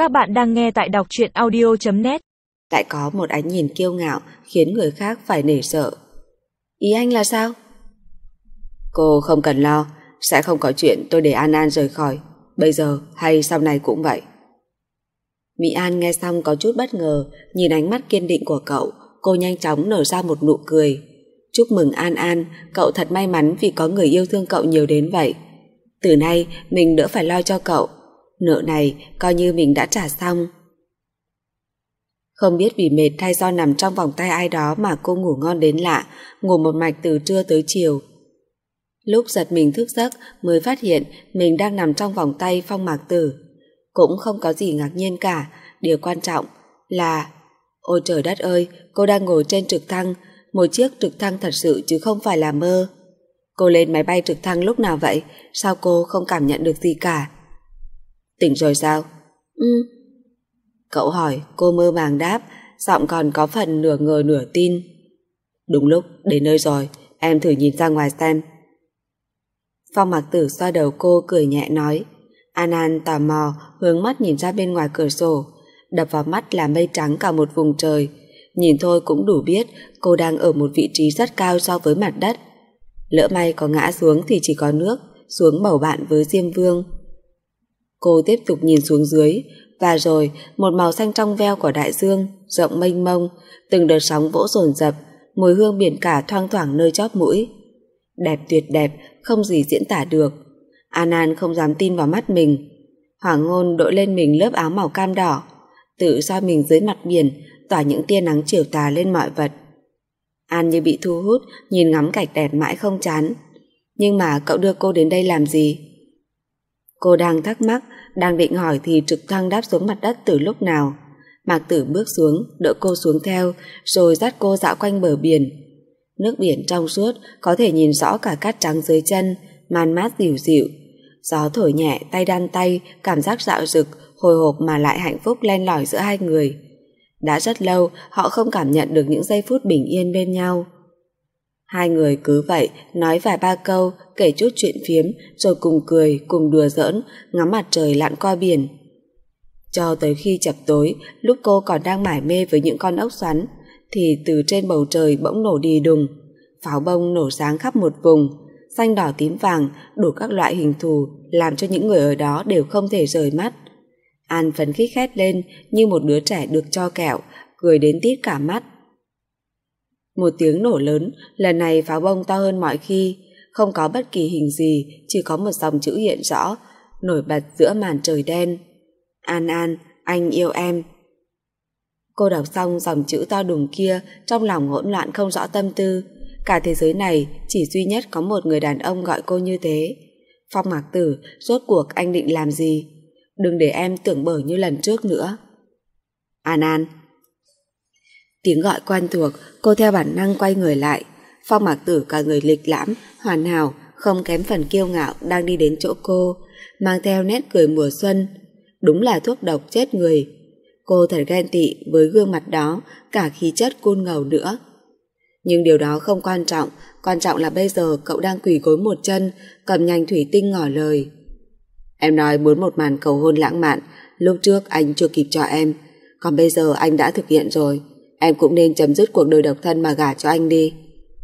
Các bạn đang nghe tại đọc truyện audio.net. Lại có một ánh nhìn kiêu ngạo khiến người khác phải nể sợ. Ý anh là sao? Cô không cần lo, sẽ không có chuyện tôi để An An rời khỏi. Bây giờ hay sau này cũng vậy. Mỹ An nghe xong có chút bất ngờ, nhìn ánh mắt kiên định của cậu, cô nhanh chóng nở ra một nụ cười. Chúc mừng An An, cậu thật may mắn vì có người yêu thương cậu nhiều đến vậy. Từ nay mình đỡ phải lo cho cậu, nợ này coi như mình đã trả xong. Không biết vì mệt hay do nằm trong vòng tay ai đó mà cô ngủ ngon đến lạ, ngủ một mạch từ trưa tới chiều. Lúc giật mình thức giấc mới phát hiện mình đang nằm trong vòng tay Phong Mạc Tử. Cũng không có gì ngạc nhiên cả, điều quan trọng là... Ôi trời đất ơi, cô đang ngồi trên trực thăng, một chiếc trực thăng thật sự chứ không phải là mơ. Cô lên máy bay trực thăng lúc nào vậy? Sao cô không cảm nhận được gì cả? Tỉnh rồi sao? Cậu hỏi, cô mơ màng đáp, giọng còn có phần nửa ngờ nửa tin. Đúng lúc, đến nơi rồi, em thử nhìn ra ngoài xem. Phong Mạc Tử xoa đầu cô cười nhẹ nói. An An tò mò hướng mắt nhìn ra bên ngoài cửa sổ, đập vào mắt là mây trắng cả một vùng trời. Nhìn thôi cũng đủ biết cô đang ở một vị trí rất cao so với mặt đất. Lỡ may có ngã xuống thì chỉ có nước xuống bầu bạn với Diêm Vương. Cô tiếp tục nhìn xuống dưới, và rồi một màu xanh trong veo của đại dương rộng mênh mông, từng đợt sóng vỗ dồn dập, mùi hương biển cả thoang thoảng nơi chóp mũi. Đẹp tuyệt đẹp, không gì diễn tả được. An An không dám tin vào mắt mình. Hoàng hôn đội lên mình lớp áo màu cam đỏ, tự soi mình dưới mặt biển, tỏa những tia nắng chiều tà lên mọi vật. An như bị thu hút, nhìn ngắm cảnh đẹp mãi không chán. Nhưng mà cậu đưa cô đến đây làm gì? Cô đang thắc mắc, đang định hỏi thì trực thăng đáp xuống mặt đất từ lúc nào. Mạc Tử bước xuống, đỡ cô xuống theo, rồi dắt cô dạo quanh bờ biển. Nước biển trong suốt, có thể nhìn rõ cả cát trắng dưới chân, man mát dịu dịu. Gió thổi nhẹ, tay đan tay, cảm giác dạo dực, hồi hộp mà lại hạnh phúc len lỏi giữa hai người. Đã rất lâu họ không cảm nhận được những giây phút bình yên bên nhau. Hai người cứ vậy nói vài ba câu, kể chút chuyện phiếm, rồi cùng cười, cùng đùa giỡn, ngắm mặt trời lặn qua biển. Cho tới khi chập tối, lúc cô còn đang mải mê với những con ốc xoắn, thì từ trên bầu trời bỗng nổ đì đùng. Pháo bông nổ sáng khắp một vùng, xanh đỏ tím vàng, đủ các loại hình thù, làm cho những người ở đó đều không thể rời mắt. An phấn khích hét lên như một đứa trẻ được cho kẹo, cười đến tít cả mắt. Một tiếng nổ lớn, lần này pháo bông to hơn mọi khi, không có bất kỳ hình gì, chỉ có một dòng chữ hiện rõ, nổi bật giữa màn trời đen. An An, anh yêu em. Cô đọc xong dòng chữ to đùng kia, trong lòng hỗn loạn không rõ tâm tư. Cả thế giới này chỉ duy nhất có một người đàn ông gọi cô như thế. Phong Mạc Tử, rốt cuộc anh định làm gì? Đừng để em tưởng bở như lần trước nữa. An An. Tiếng gọi quen thuộc, cô theo bản năng quay người lại. Phong Mạc Tử cả người lịch lãm, hoàn hảo, không kém phần kiêu ngạo đang đi đến chỗ cô, mang theo nét cười mùa xuân. Đúng là thuốc độc chết người. Cô thật ghen tị với gương mặt đó, cả khí chất cool ngầu nữa. Nhưng điều đó không quan trọng là bây giờ cậu đang quỳ gối một chân, cầm nhành thủy tinh ngỏ lời. Em nói muốn một màn cầu hôn lãng mạn, lúc trước anh chưa kịp cho em, còn bây giờ anh đã thực hiện rồi, em cũng nên chấm dứt cuộc đời độc thân mà gả cho anh đi.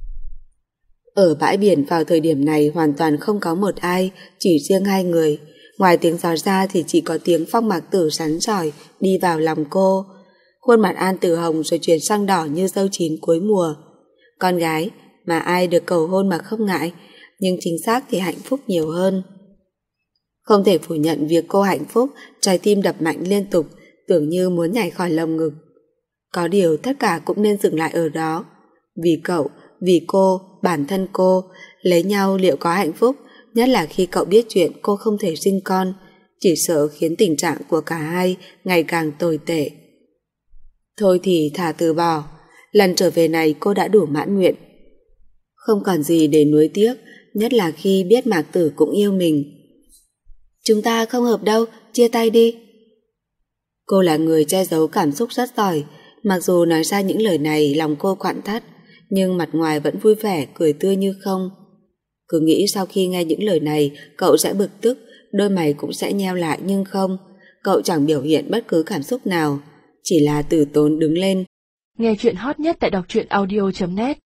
Ở bãi biển vào thời điểm này hoàn toàn không có một ai, chỉ riêng hai người. Ngoài tiếng gió ra thì chỉ có tiếng Phong Mạc Tử rắn rỏi đi vào lòng cô. Khuôn mặt An từ hồng rồi chuyển sang đỏ như dâu chín cuối mùa. Con gái mà ai được cầu hôn mà không ngại, nhưng chính xác thì hạnh phúc nhiều hơn. Không thể phủ nhận việc cô hạnh phúc, trái tim đập mạnh liên tục, tưởng như muốn nhảy khỏi lồng ngực. Có điều tất cả cũng nên dừng lại ở đó. Vì cậu, vì cô, bản thân cô, lấy nhau liệu có hạnh phúc, nhất là khi cậu biết chuyện cô không thể sinh con, chỉ sợ khiến tình trạng của cả hai ngày càng tồi tệ. Thôi thì thà từ bỏ, lần trở về này cô đã đủ mãn nguyện. Không còn gì để nuối tiếc, nhất là khi biết Mạc Tử cũng yêu mình. Chúng ta không hợp đâu, chia tay đi. Cô là người che giấu cảm xúc rất giỏi, mặc dù nói ra những lời này lòng cô quặn thắt, nhưng mặt ngoài vẫn vui vẻ, cười tươi như không. Cứ nghĩ sau khi nghe những lời này cậu sẽ bực tức, đôi mày cũng sẽ nheo lại, nhưng không. cậu chẳng biểu hiện bất cứ cảm xúc nào, chỉ là từ tốn đứng lên. Nghe chuyện hot nhất tại đọc truyện audio.net